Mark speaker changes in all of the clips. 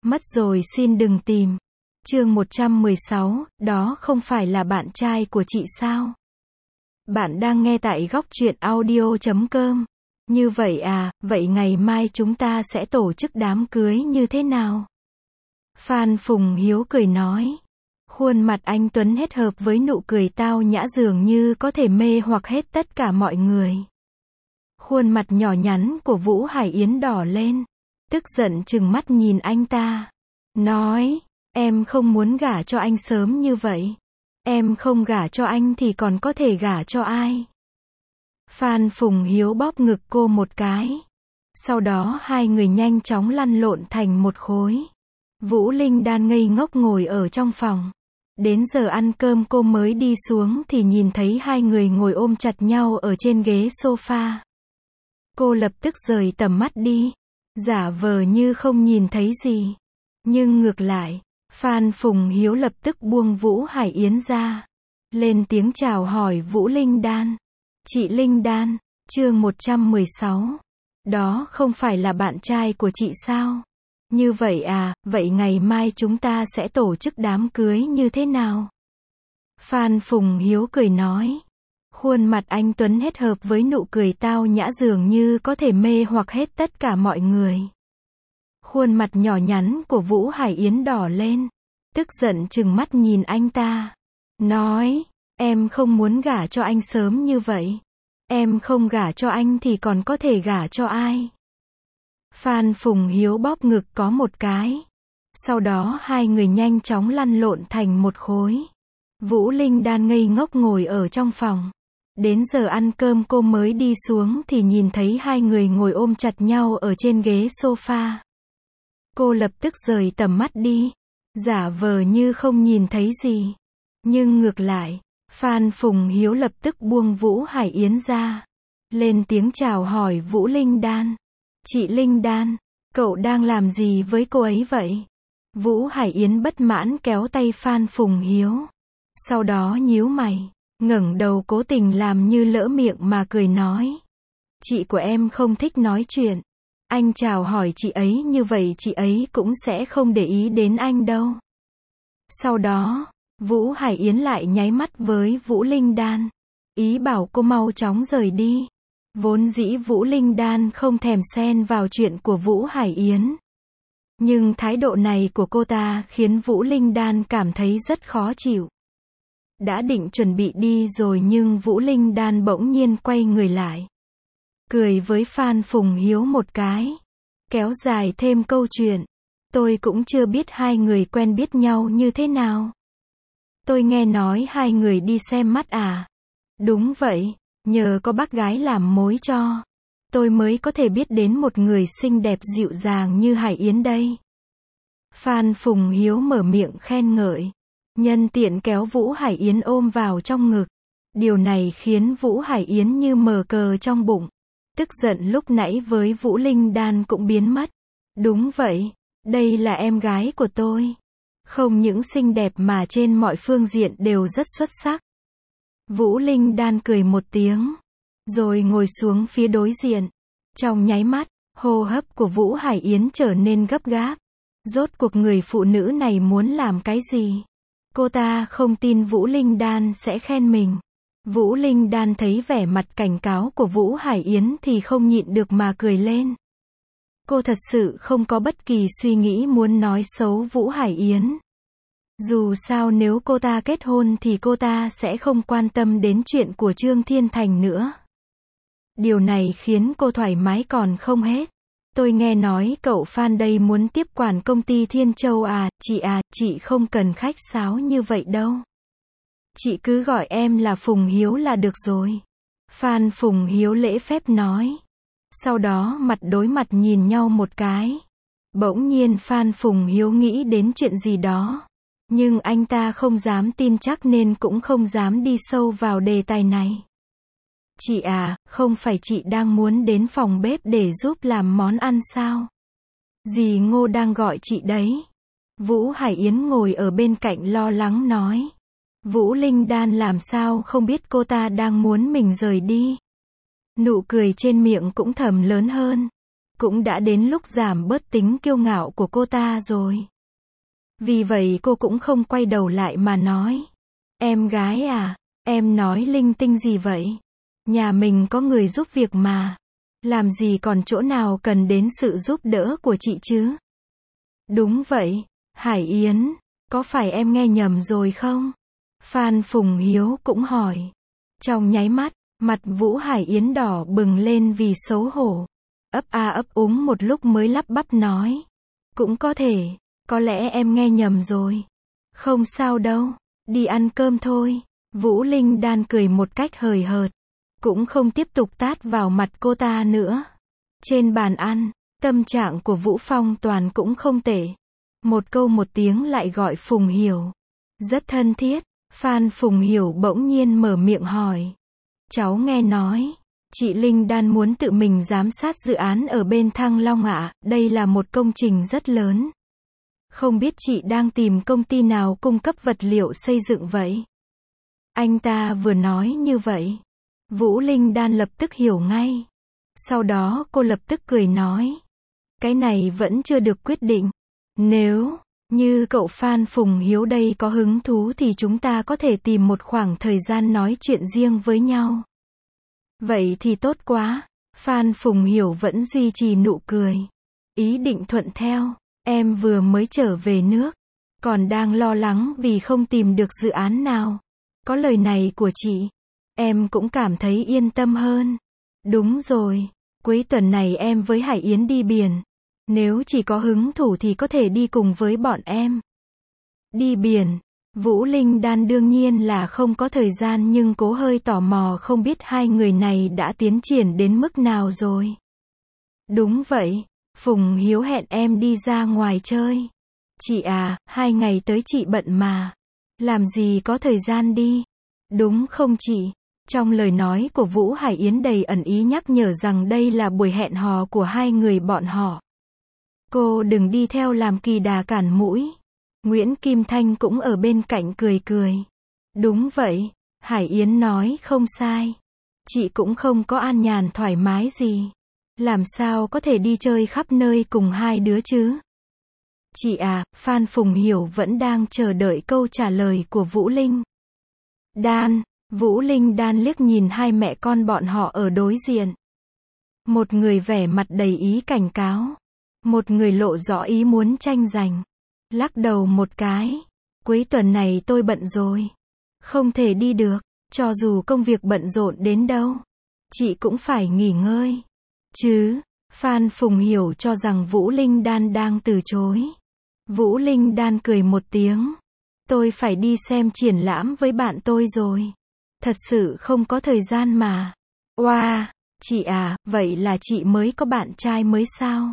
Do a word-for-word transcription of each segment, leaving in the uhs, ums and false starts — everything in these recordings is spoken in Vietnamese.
Speaker 1: Mất rồi xin đừng tìm. Chương một trăm mười sáu, đó không phải là bạn trai của chị sao? Bạn đang nghe tại góc truyện audio chấm com. Như vậy à, vậy ngày mai chúng ta sẽ tổ chức đám cưới như thế nào? Phan Phùng Hiếu cười nói. Khuôn mặt anh Tuấn hết hợp với nụ cười tao nhã dường như có thể mê hoặc hết tất cả mọi người. Khuôn mặt nhỏ nhắn của Vũ Hải Yến đỏ lên, tức giận trừng mắt nhìn anh ta. Nói, em không muốn gả cho anh sớm như vậy. Em không gả cho anh thì còn có thể gả cho ai? Phan Phùng Hiếu bóp ngực cô một cái. Sau đó hai người nhanh chóng lăn lộn thành một khối. Vũ Linh Đan ngây ngốc ngồi ở trong phòng. Đến giờ ăn cơm cô mới đi xuống thì nhìn thấy hai người ngồi ôm chặt nhau ở trên ghế sofa. Cô lập tức rời tầm mắt đi, giả vờ như không nhìn thấy gì. Nhưng ngược lại, Phan Phùng Hiếu lập tức buông Vũ Hải Yến ra, lên tiếng chào hỏi Vũ Linh Đan. Chị Linh Đan, chương một trăm mười sáu. Đó không phải là bạn trai của chị sao? Như vậy à, vậy ngày mai chúng ta sẽ tổ chức đám cưới như thế nào? Phan Phùng Hiếu cười nói. Khuôn mặt anh Tuấn hết hợp với nụ cười tao nhã dường như có thể mê hoặc hết tất cả mọi người. Khuôn mặt nhỏ nhắn của Vũ Hải Yến đỏ lên, tức giận trừng mắt nhìn anh ta. Nói, em không muốn gả cho anh sớm như vậy. Em không gả cho anh thì còn có thể gả cho ai? Phan Phùng Hiếu bóp ngực có một cái. Sau đó hai người nhanh chóng lăn lộn thành một khối. Vũ Linh Đan ngây ngốc ngồi ở trong phòng. Đến giờ ăn cơm cô mới đi xuống thì nhìn thấy hai người ngồi ôm chặt nhau ở trên ghế sofa. Cô lập tức rời tầm mắt đi, giả vờ như không nhìn thấy gì. Nhưng ngược lại, Phan Phùng Hiếu lập tức buông Vũ Hải Yến ra, lên tiếng chào hỏi Vũ Linh Đan. Chị Linh Đan, cậu đang làm gì với cô ấy vậy? Vũ Hải Yến bất mãn kéo tay Phan Phùng Hiếu. Sau đó nhíu mày, ngẩng đầu cố tình làm như lỡ miệng mà cười nói. Chị của em không thích nói chuyện. Anh chào hỏi chị ấy như vậy chị ấy cũng sẽ không để ý đến anh đâu. Sau đó, Vũ Hải Yến lại nháy mắt với Vũ Linh Đan, ý bảo cô mau chóng rời đi. Vốn dĩ Vũ Linh Đan không thèm xen vào chuyện của Vũ Hải Yến. Nhưng thái độ này của cô ta khiến Vũ Linh Đan cảm thấy rất khó chịu. Đã định chuẩn bị đi rồi nhưng Vũ Linh Đan bỗng nhiên quay người lại, cười với Phan Phùng Hiếu một cái, kéo dài thêm câu chuyện. Tôi cũng chưa biết hai người quen biết nhau như thế nào. Tôi nghe nói hai người đi xem mắt à? Đúng vậy, nhờ có bác gái làm mối cho, tôi mới có thể biết đến một người xinh đẹp dịu dàng như Hải Yến đây. Phan Phùng Hiếu mở miệng khen ngợi, nhân tiện kéo Vũ Hải Yến ôm vào trong ngực. Điều này khiến Vũ Hải Yến như mờ cờ trong bụng. Tức giận lúc nãy với Vũ Linh Đan cũng biến mất. Đúng vậy, đây là em gái của tôi. Không những xinh đẹp mà trên mọi phương diện đều rất xuất sắc. Vũ Linh Đan cười một tiếng, rồi ngồi xuống phía đối diện. Trong nháy mắt, hô hấp của Vũ Hải Yến trở nên gấp gáp. Rốt cuộc người phụ nữ này muốn làm cái gì? Cô ta không tin Vũ Linh Đan sẽ khen mình. Vũ Linh Đan thấy vẻ mặt cảnh cáo của Vũ Hải Yến thì không nhịn được mà cười lên. Cô thật sự không có bất kỳ suy nghĩ muốn nói xấu Vũ Hải Yến. Dù sao nếu cô ta kết hôn thì cô ta sẽ không quan tâm đến chuyện của Trương Thiên Thành nữa. Điều này khiến cô thoải mái còn không hết. Tôi nghe nói cậu Phan đây muốn tiếp quản công ty Thiên Châu à, chị à, chị không cần khách sáo như vậy đâu. Chị cứ gọi em là Phùng Hiếu là được rồi. Phan Phùng Hiếu lễ phép nói. Sau đó mặt đối mặt nhìn nhau một cái. Bỗng nhiên Phan Phùng Hiếu nghĩ đến chuyện gì đó. Nhưng anh ta không dám tin chắc nên cũng không dám đi sâu vào đề tài này. Chị à, không phải chị đang muốn đến phòng bếp để giúp làm món ăn sao? Dì Ngô đang gọi chị đấy. Vũ Hải Yến ngồi ở bên cạnh lo lắng nói. Vũ Linh Đan làm sao không biết cô ta đang muốn mình rời đi. Nụ cười trên miệng cũng thầm lớn hơn. Cũng đã đến lúc giảm bớt tính kiêu ngạo của cô ta rồi. Vì vậy cô cũng không quay đầu lại mà nói. Em gái à, em nói linh tinh gì vậy? Nhà mình có người giúp việc mà. Làm gì còn chỗ nào cần đến sự giúp đỡ của chị chứ? Đúng vậy, Hải Yến, có phải em nghe nhầm rồi không? Phan Phùng Hiếu cũng hỏi. Trong nháy mắt, mặt Vũ Hải Yến đỏ bừng lên vì xấu hổ. Ấp a ấp úng một lúc mới lắp bắp nói. Cũng có thể, có lẽ em nghe nhầm rồi. Không sao đâu, đi ăn cơm thôi. Vũ Linh Đan cười một cách hời hợt. Cũng không tiếp tục tát vào mặt cô ta nữa. Trên bàn ăn, tâm trạng của Vũ Phong Toàn cũng không tệ. Một câu một tiếng lại gọi Phùng Hiểu. Rất thân thiết. Phan Phùng Hiểu bỗng nhiên mở miệng hỏi. Cháu nghe nói, chị Linh Đan muốn tự mình giám sát dự án ở bên Thăng Long ạ, đây là một công trình rất lớn. Không biết chị đang tìm công ty nào cung cấp vật liệu xây dựng vậy? Anh ta vừa nói như vậy. Vũ Linh Đan lập tức hiểu ngay. Sau đó cô lập tức cười nói. Cái này vẫn chưa được quyết định. Nếu như cậu Phan Phùng Hiếu đây có hứng thú thì chúng ta có thể tìm một khoảng thời gian nói chuyện riêng với nhau. Vậy thì tốt quá. Phan Phùng Hiểu vẫn duy trì nụ cười. Ý định thuận theo. Em vừa mới trở về nước. Còn đang lo lắng vì không tìm được dự án nào. Có lời này của chị, em cũng cảm thấy yên tâm hơn. Đúng rồi. Cuối tuần này em với Hải Yến đi biển. Nếu chỉ có hứng thú thì có thể đi cùng với bọn em. Đi biển. Vũ Linh Đan đương nhiên là không có thời gian nhưng cố hơi tò mò không biết hai người này đã tiến triển đến mức nào rồi. Đúng vậy. Phùng Hiếu hẹn em đi ra ngoài chơi. Chị à, hai ngày tới chị bận mà. Làm gì có thời gian đi. Đúng không chị? Trong lời nói của Vũ Hải Yến đầy ẩn ý nhắc nhở rằng đây là buổi hẹn hò của hai người bọn họ. Cô đừng đi theo làm kỳ đà cản mũi. Nguyễn Kim Thanh cũng ở bên cạnh cười cười. Đúng vậy, Hải Yến nói không sai. Chị cũng không có an nhàn thoải mái gì. Làm sao có thể đi chơi khắp nơi cùng hai đứa chứ? Chị à, Phan Phùng Hiểu vẫn đang chờ đợi câu trả lời của Vũ Linh Đan. Vũ Linh Đan liếc nhìn hai mẹ con bọn họ ở đối diện. Một người vẻ mặt đầy ý cảnh cáo. Một người lộ rõ ý muốn tranh giành. Lắc đầu một cái. Cuối tuần này tôi bận rồi. Không thể đi được. Cho dù công việc bận rộn đến đâu, chị cũng phải nghỉ ngơi. Chứ, Phan Phùng Hiểu cho rằng Vũ Linh Đan đang từ chối. Vũ Linh Đan cười một tiếng. Tôi phải đi xem triển lãm với bạn tôi rồi. Thật sự không có thời gian mà. Oa, wow, chị à, vậy là chị mới có bạn trai mới sao?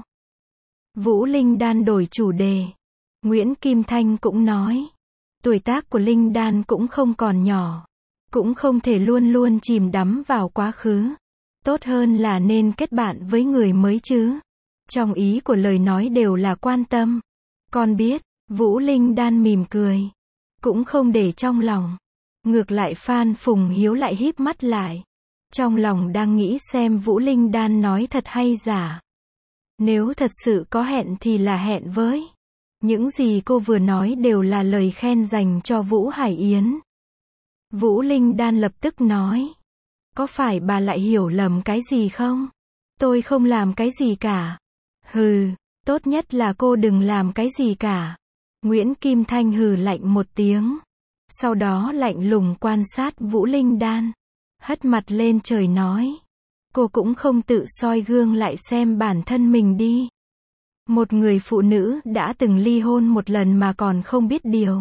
Speaker 1: Vũ Linh Đan đổi chủ đề. Nguyễn Kim Thanh cũng nói. Tuổi tác của Linh Đan cũng không còn nhỏ. Cũng không thể luôn luôn chìm đắm vào quá khứ. Tốt hơn là nên kết bạn với người mới chứ. Trong ý của lời nói đều là quan tâm. Con biết, Vũ Linh Đan mỉm cười. Cũng không để trong lòng. Ngược lại Phan Phùng Hiếu lại híp mắt lại. Trong lòng đang nghĩ xem Vũ Linh Đan nói thật hay giả. Nếu thật sự có hẹn thì là hẹn với. Những gì cô vừa nói đều là lời khen dành cho Vũ Hải Yến. Vũ Linh Đan lập tức nói. Có phải bà lại hiểu lầm cái gì không? Tôi không làm cái gì cả. Hừ, tốt nhất là cô đừng làm cái gì cả. Nguyễn Kim Thanh hừ lạnh một tiếng. Sau đó lạnh lùng quan sát Vũ Linh Đan. Hất mặt lên trời nói. Cô cũng không tự soi gương lại xem bản thân mình đi. Một người phụ nữ đã từng ly hôn một lần mà còn không biết điều.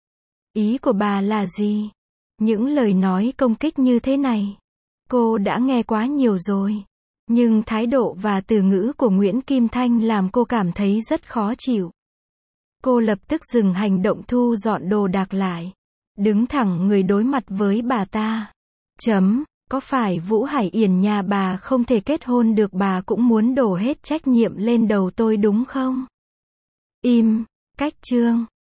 Speaker 1: Ý của bà là gì? Những lời nói công kích như thế này, cô đã nghe quá nhiều rồi. Nhưng thái độ và từ ngữ của Nguyễn Kim Thanh làm cô cảm thấy rất khó chịu. Cô lập tức dừng hành động thu dọn đồ đạc lại. Đứng thẳng người đối mặt với bà ta. Chấm, có phải Vũ Hải Yến nhà bà không thể kết hôn được bà cũng muốn đổ hết trách nhiệm lên đầu tôi đúng không? Im, cách chương.